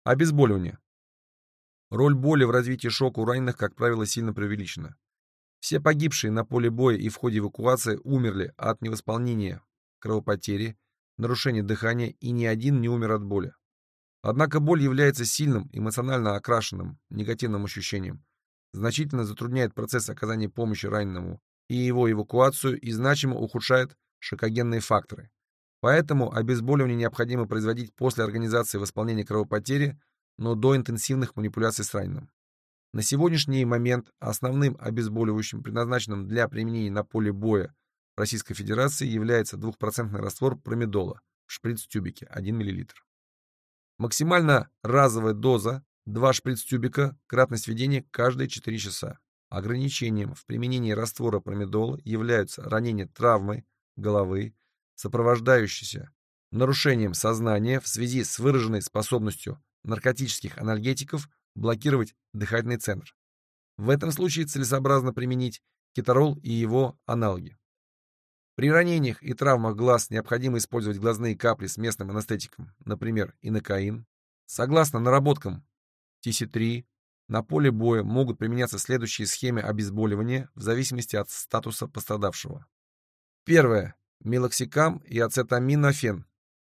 Обезболивание. Роль боли в развитии шока у раненых, как правило, сильно преувеличена. Все погибшие на поле боя и в ходе эвакуации умерли от невосполнения кровопотери, нарушения дыхания, и ни один не умер от боли. Однако боль является сильным, эмоционально окрашенным, негативным ощущением, значительно затрудняет процесс оказания помощи раненому и его эвакуацию и значимо ухудшает шокогенные факторы. Поэтому обезболивание необходимо производить после организации восполнения кровопотери, но до интенсивных манипуляций с раненым. На сегодняшний момент основным обезболивающим, предназначенным для применения на поле боя в Российской Федерации, является 2% раствор промедола в шприц-тюбике 1 мл. Максимально разовая доза 2 шприц-тюбика, кратность введения каждые 4 часа. Ограничением в применении раствора промедола являются ранения травмой головы, сопровождающиеся нарушением сознания в связи с выраженной способностью наркотических анальгетиков блокировать дыхательный центр. В этом случае целесообразно применить кеторол и его аналоги. При ранениях и травмах глаз необходимо использовать глазные капли с местным анестетиком, например, инокаин. Согласно наработкам TC3, на поле боя могут применяться следующие схемы обезболивания в зависимости от статуса пострадавшего. Первое. Мелоксикам и ацетаминофен.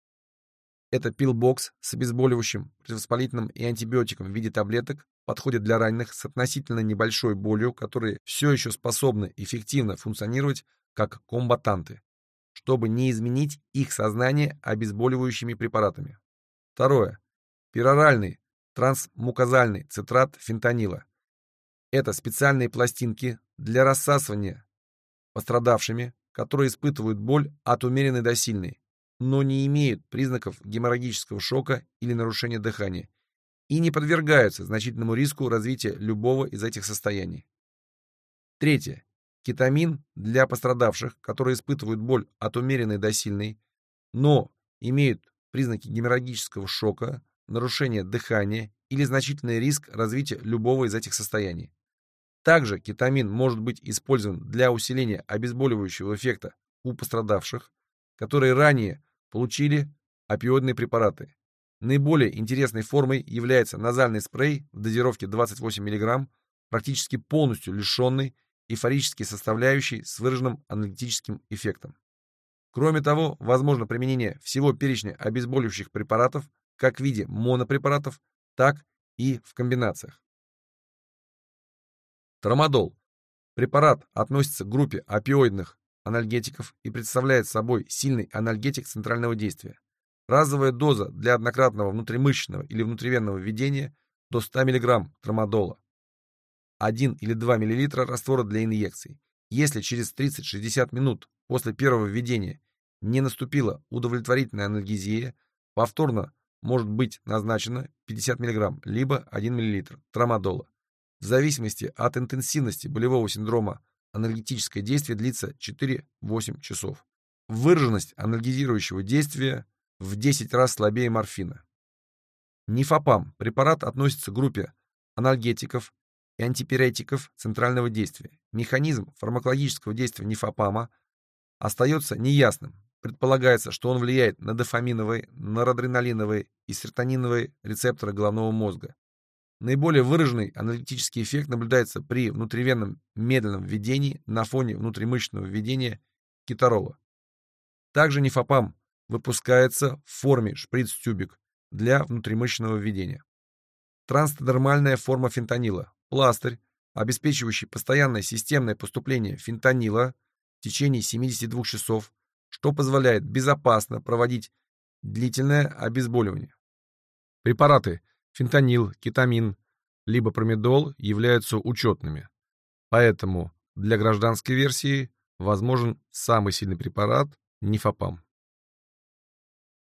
Это пилбокс с обезболивающим, противовоспалительным и антибиотиком в виде таблеток, подходит для раненых с относительно небольшой болью, которые все еще способны эффективно функционировать как комбатанты, чтобы не изменить их сознание обезболивающими препаратами. Второе. Пероральный трансмукозальный цитрат фентанила. Это специальные пластинки для рассасывания пострадавшими, которые испытывают боль от умеренной до сильной, но не имеют признаков геморрагического шока или нарушения дыхания и не подвергаются значительному риску развития любого из этих состояний. Третье. Кетамин для пострадавших, которые испытывают боль от умеренной до сильной, но имеют признаки геморрагического шока, нарушения дыхания или значительный риск развития любого из этих состояний. Также кетамин может быть использован для усиления обезболивающего эффекта у пострадавших, которые ранее получили опиоидные препараты. Наиболее интересной формой является назальный спрей в дозировке 28 мг, практически полностью лишенный эйфорической составляющей с выраженным аналгетическим эффектом. Кроме того, возможно применение всего перечня обезболивающих препаратов как в виде монопрепаратов, так и в комбинациях. Трамадол. Препарат относится к группе опиоидных анальгетиков и представляет собой сильный анальгетик центрального действия. Разовая доза для однократного внутримышечного или внутривенного введения до 100 мг трамадола. 1 или 2 мл раствора для инъекций. Если через 30-60 минут после первого введения не наступила удовлетворительная анальгезия, повторно может быть назначено 50 мг либо 1 мл трамадола. В зависимости от интенсивности болевого синдрома анальгетическое действие длится 4-8 часов. Выраженность анальгезирующего действия в 10 раз слабее морфина. Нифопам. Препарат относится к группе анальгетиков и антипиретиков центрального действия. Механизм фармакологического действия нифопама остается неясным. Предполагается, что он влияет на дофаминовые, норадреналиновые и серотониновые рецепторы головного мозга. Наиболее выраженный аналитический эффект наблюдается при внутривенном медленном введении на фоне внутримышечного введения кеторола. Также нифопам выпускается в форме шприц-тюбик для внутримышечного введения. Трансдермальная форма фентанила. Пластырь, обеспечивающий постоянное системное поступление фентанила в течение 72 часов, что позволяет безопасно проводить длительное обезболивание. Препараты фентанил, кетамин, либо промедол являются учетными. Поэтому для гражданской версии возможен самый сильный препарат нифопам.